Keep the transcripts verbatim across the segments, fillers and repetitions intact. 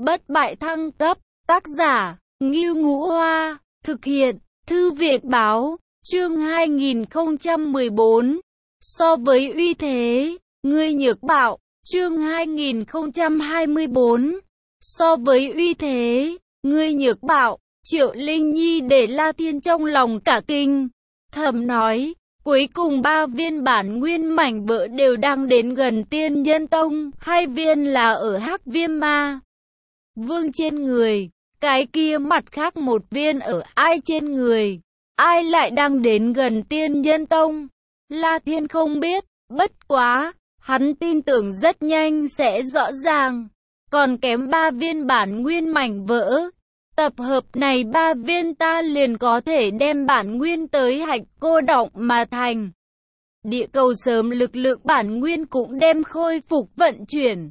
Bất bại thăng cấp, tác giả, Ngưu Ngũ Hoa, thực hiện, Thư viện báo, chương hai nghìn không trăm mười bốn. So với uy thế, ngươi nhược bạo, chương hai nghìn không trăm hai mươi bốn. So với uy thế, ngươi nhược bạo, Triệu Linh Nhi để La Thiên trong lòng cả kinh, thầm nói, cuối cùng ba viên bản nguyên mảnh vỡ đều đang đến gần Tiên Nhân Tông, hai viên là ở Hắc Viêm Ma Vương trên người, cái kia mặt khác một viên ở ai trên người, ai lại đang đến gần Tiên Nhân Tông. La Thiên không biết, bất quá, hắn tin tưởng rất nhanh sẽ rõ ràng, còn kém ba viên bản nguyên mảnh vỡ. Tập hợp này ba viên ta liền có thể đem bản nguyên tới hạch cô động mà thành. Địa cầu sớm lực lượng bản nguyên cũng đem khôi phục vận chuyển.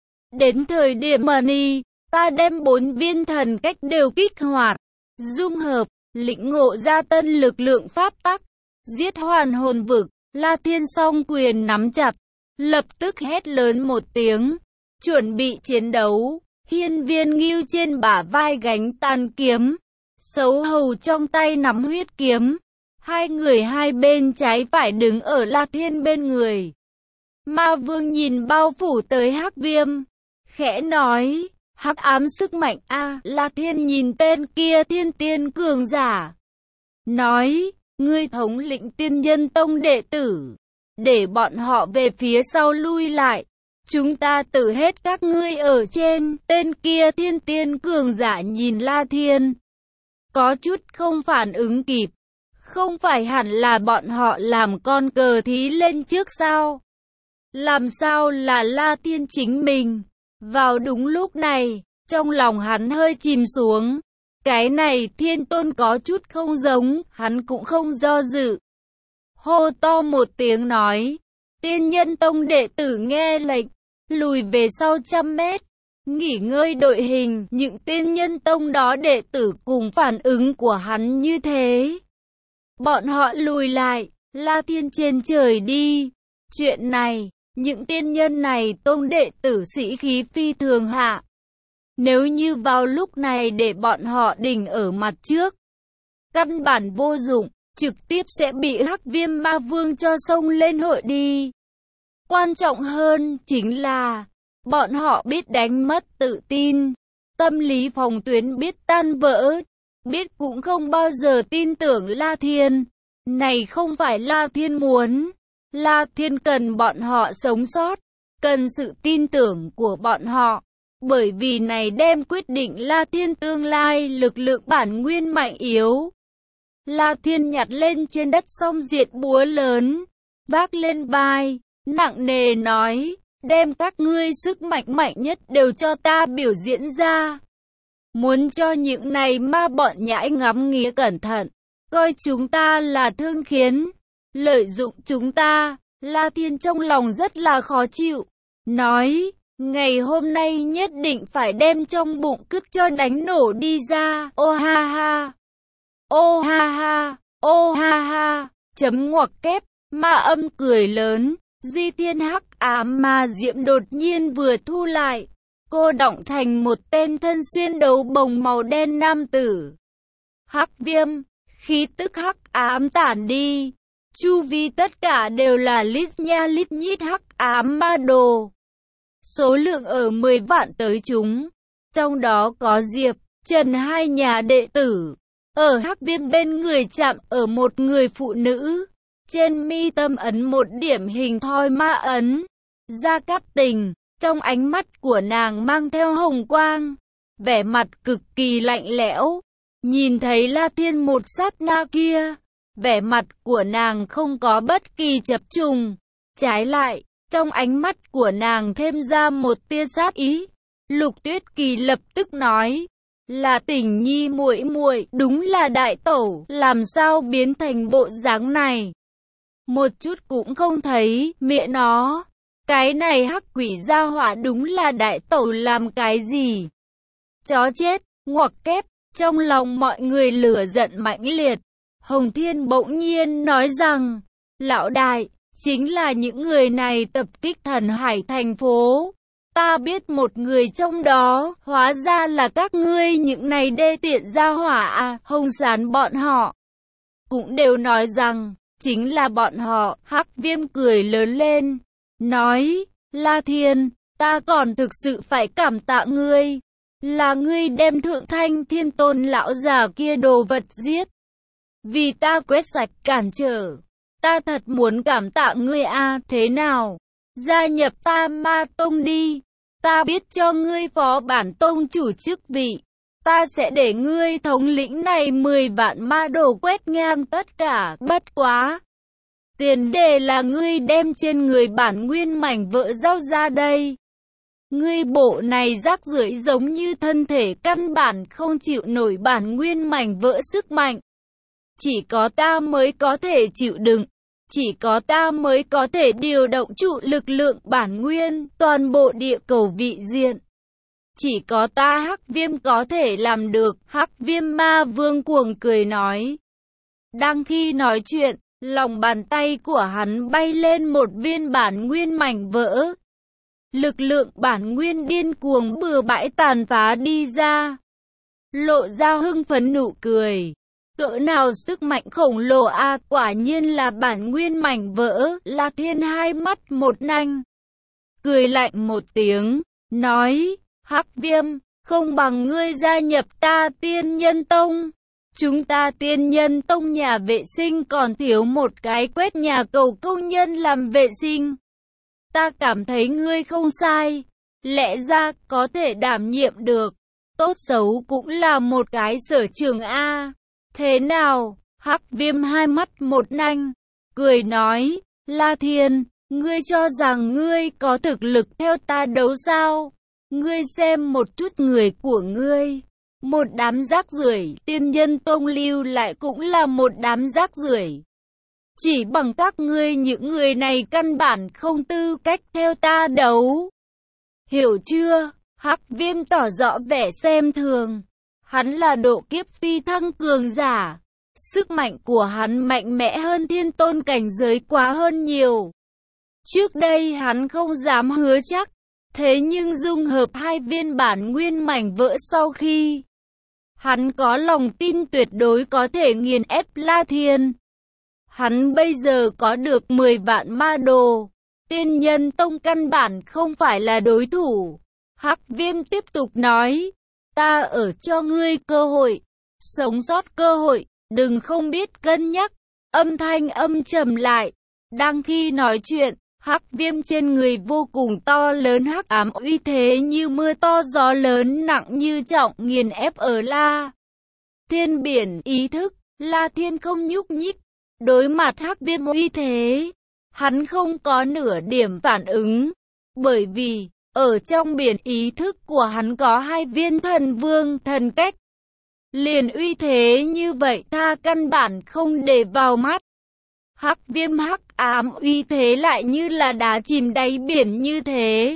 Đến thời điểm mani, ta đem bốn viên thần cách đều kích hoạt, dung hợp, lĩnh ngộ ra tân lực lượng pháp tắc, giết hoàn hồn vực. La Thiên song quyền nắm chặt, lập tức hét lớn một tiếng, chuẩn bị chiến đấu. Hiên Viên Ngưu trên bả vai gánh tàn kiếm, Sấu Hầu trong tay nắm huyết kiếm. Hai người hai bên trái phải đứng ở La Thiên bên người. Ma Vương nhìn bao phủ tới Hắc Viêm, khẽ nói, hắc ám sức mạnh a. À, La Thiên nhìn tên kia thiên tiên cường giả, nói, ngươi thống lĩnh Tiên Nhân Tông đệ tử, để bọn họ về phía sau lui lại. Chúng ta tử hết các ngươi ở trên. Tên kia thiên tiên cường giả nhìn La Thiên, có chút không phản ứng kịp. Không phải hẳn là bọn họ làm con cờ thí lên trước sao? Làm sao là La Thiên chính mình? Vào đúng lúc này, trong lòng hắn hơi chìm xuống. Cái này thiên tôn có chút không giống, hắn cũng không do dự. Hô to một tiếng nói, Tiên Nhân Tông đệ tử nghe lệnh, lùi về sau trăm mét, nghỉ ngơi đội hình. Những Tiên Nhân Tông đó đệ tử cùng phản ứng của hắn như thế. Bọn họ lùi lại, La Thiên trên trời đi. Chuyện này, những tiên nhân này tông đệ tử sĩ khí phi thường hạ. Nếu như vào lúc này để bọn họ đỉnh ở mặt trước, căn bản vô dụng, trực tiếp sẽ bị Hắc Viêm Ma Vương cho xông lên hội đi. Quan trọng hơn chính là, bọn họ biết đánh mất tự tin, tâm lý phòng tuyến biết tan vỡ, biết cũng không bao giờ tin tưởng La Thiên. Này không phải La Thiên muốn, La Thiên cần bọn họ sống sót, cần sự tin tưởng của bọn họ. Bởi vì này đem quyết định La Thiên tương lai lực lượng bản nguyên mạnh yếu. La Thiên nhặt lên trên đất song diệt búa lớn, vác lên vai, nặng nề nói, đem các ngươi sức mạnh mạnh nhất đều cho ta biểu diễn ra. Muốn cho những này ma bọn nhãi ngắm nghía cẩn thận, coi chúng ta là thương khiến, lợi dụng chúng ta. La Thiên trong lòng rất là khó chịu, nói, ngày hôm nay nhất định phải đem trong bụng cứt cho đánh nổ đi ra. Ô ha ha, ô ha ha, ô ha ha, chấm ngoặc kép, ma âm cười lớn. Di Thiên Hắc Ám Ma Diệm đột nhiên vừa thu lại, cô động thành một tên thân xuyên đấu bồng màu đen nam tử. Hắc Viêm, khí tức hắc ám tản đi, chu vi tất cả đều là lít nha lít nhít hắc ám ma đồ. Số lượng ở mười vạn tới chúng, trong đó có Diệp, Trần hai nhà đệ tử. Ở Hắc Viêm bên người chạm ở một người phụ nữ, trên mi tâm ấn một điểm hình thoi ma ấn. Gia Cát Tình, trong ánh mắt của nàng mang theo hồng quang, vẻ mặt cực kỳ lạnh lẽo. Nhìn thấy La Thiên một sát na kia, vẻ mặt của nàng không có bất kỳ chập trùng, trái lại, trong ánh mắt của nàng thêm ra một tia sát ý. Lục Tuyết Kỳ lập tức nói, là Tình Nhi muội muội, đúng là đại tẩu, làm sao biến thành bộ dáng này? Một chút cũng không thấy, mẹ nó, cái này hắc quỷ gia hỏa đúng là đại tẩu làm cái gì? Chó chết, ngoặc kép, trong lòng mọi người lửa giận mãnh liệt. Hồng Thiên bỗng nhiên nói rằng, lão đại, chính là những người này tập kích Thần Hải thành phố. Ta biết một người trong đó, hóa ra là các ngươi những này đê tiện gia hỏa à, Hồng Sán bọn họ. Cũng đều nói rằng, chính là bọn họ, Hắc Viêm cười lớn lên, nói, La Thiên, ta còn thực sự phải cảm tạ ngươi, là ngươi đem Thượng Thanh Thiên Tôn lão già kia đồ vật giết. Vì ta quét sạch cản trở, ta thật muốn cảm tạ ngươi a, thế nào? Gia nhập ta Ma Tông đi, ta biết cho ngươi phó bản tông chủ chức vị. Ta sẽ để ngươi thống lĩnh này mười vạn ma đồ quét ngang tất cả, bất quá. Tiền đề là ngươi đem trên người bản nguyên mảnh vỡ giao ra đây. Ngươi bộ này rác rưởi giống như thân thể căn bản không chịu nổi bản nguyên mảnh vỡ sức mạnh. Chỉ có ta mới có thể chịu đựng. Chỉ có ta mới có thể điều động trụ lực lượng bản nguyên toàn bộ địa cầu vị diện. Chỉ có ta Hắc Viêm có thể làm được, Hắc Viêm Ma Vương cuồng cười nói. Đang khi nói chuyện, lòng bàn tay của hắn bay lên một viên bản nguyên mảnh vỡ. Lực lượng bản nguyên điên cuồng bừa bãi tàn phá đi ra. Lộ ra hưng phấn nụ cười. Cỡ nào sức mạnh khổng lồ a, à, quả nhiên là bản nguyên mảnh vỡ, La Thiên hai mắt một nanh. Cười lạnh một tiếng, nói, Hắc Viêm, không bằng ngươi gia nhập ta Tiên Nhân Tông. Chúng ta Tiên Nhân Tông nhà vệ sinh còn thiếu một cái quét nhà cầu công nhân làm vệ sinh. Ta cảm thấy ngươi không sai, lẽ ra có thể đảm nhiệm được, tốt xấu cũng là một cái sở trường a. Thế nào? Hắc Viêm hai mắt một nanh, cười nói, La Thiên, ngươi cho rằng ngươi có thực lực theo ta đấu sao? Ngươi xem một chút người của ngươi, một đám rác rưởi, Tiên Nhân Tông lưu lại cũng là một đám rác rưởi. Chỉ bằng các ngươi những người này căn bản không tư cách theo ta đấu. Hiểu chưa? Hắc Viêm tỏ rõ vẻ xem thường. Hắn là độ kiếp phi thăng cường giả. Sức mạnh của hắn mạnh mẽ hơn thiên tôn cảnh giới quá hơn nhiều. Trước đây hắn không dám hứa chắc. Thế nhưng dung hợp hai viên bản nguyên mảnh vỡ sau khi, hắn có lòng tin tuyệt đối có thể nghiền ép La Thiên. Hắn bây giờ có được mười vạn ma đồ. Tiên Nhân Tông căn bản không phải là đối thủ. Hắc Viêm tiếp tục nói, ta ở cho ngươi cơ hội, sống sót cơ hội, đừng không biết cân nhắc. Âm thanh âm trầm lại. Đang khi nói chuyện, Hắc Viêm trên người vô cùng to lớn hắc ám uy thế như mưa to gió lớn nặng như trọng nghiền ép ở La Thiên biển ý thức. La Thiên không nhúc nhích. Đối mặt Hắc Viêm uy thế, hắn không có nửa điểm phản ứng. Bởi vì, ở trong biển ý thức của hắn có hai viên thần vương thần cách. Liền uy thế như vậy ta căn bản không để vào mắt. Hắc Viêm hắc ám uy thế lại như là đá chìm đáy biển như thế.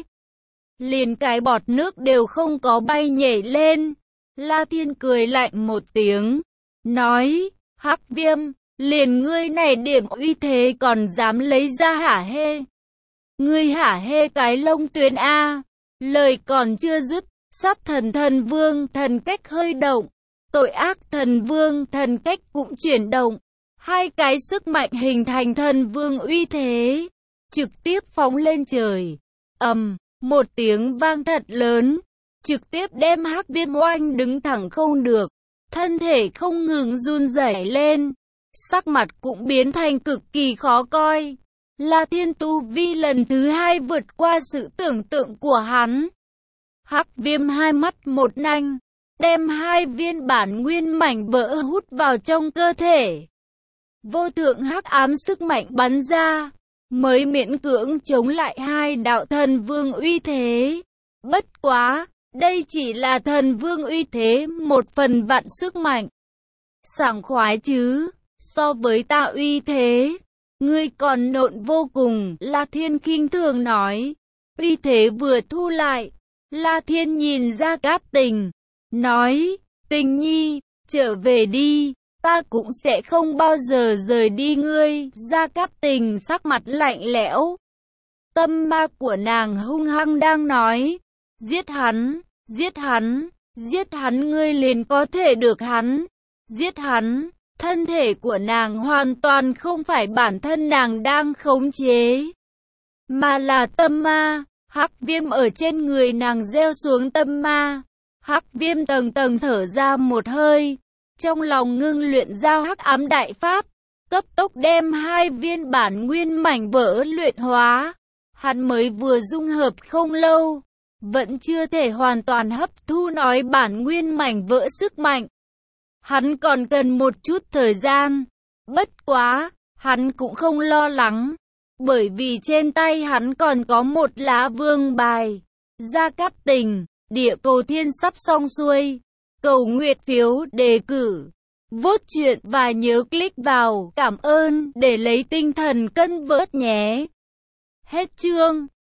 Liền cái bọt nước đều không có bay nhảy lên. La Thiên cười lạnh một tiếng, nói, Hắc Viêm, liền ngươi này điểm uy thế còn dám lấy ra hả hê. Ngươi hả hê cái lông tuyến A. Lời còn chưa dứt, sát thần thần vương thần cách hơi động. Tội ác thần vương thần cách cũng chuyển động. Hai cái sức mạnh hình thành thần vương uy thế, trực tiếp phóng lên trời. Ầm, một tiếng vang thật lớn, trực tiếp đem Hắc Viêm oanh đứng thẳng không được, thân thể không ngừng run rẩy lên, sắc mặt cũng biến thành cực kỳ khó coi. La Thiên tu vi lần thứ hai vượt qua sự tưởng tượng của hắn. Hắc Viêm hai mắt một nanh, đem hai viên bản nguyên mảnh vỡ hút vào trong cơ thể. Vô thượng hắc ám sức mạnh bắn ra, mới miễn cưỡng chống lại hai đạo thần vương uy thế. Bất quá, đây chỉ là thần vương uy thế một phần vạn sức mạnh. Sảng khoái chứ, so với ta uy thế, ngươi còn nộn vô cùng, La Thiên khinh thường nói. Uy thế vừa thu lại, La Thiên nhìn Gia Cát Tình, nói, Tình nhi, trở về đi. Ta cũng sẽ không bao giờ rời đi ngươi. Gia Cát Tình sắc mặt lạnh lẽo. Tâm ma của nàng hung hăng đang nói, giết hắn, giết hắn, giết hắn, ngươi liền có thể được hắn, giết hắn. Thân thể của nàng hoàn toàn không phải bản thân nàng đang khống chế, mà là tâm ma. Hắc Viêm ở trên người nàng gieo xuống tâm ma. Hắc Viêm tầng tầng thở ra một hơi, trong lòng ngưng luyện giao hắc ám đại pháp, cấp tốc đem hai viên bản nguyên mảnh vỡ luyện hóa. Hắn mới vừa dung hợp không lâu, vẫn chưa thể hoàn toàn hấp thu nói bản nguyên mảnh vỡ sức mạnh. Hắn còn cần một chút thời gian. Bất quá, hắn cũng không lo lắng, bởi vì trên tay hắn còn có một lá vương bài. Gia Cát Tình, địa cầu thiên sắp xong xuôi. Cầu nguyện phiếu đề cử, vote chuyện và nhớ click vào cảm ơn để lấy tinh thần cân vớt nhé. Hết chương.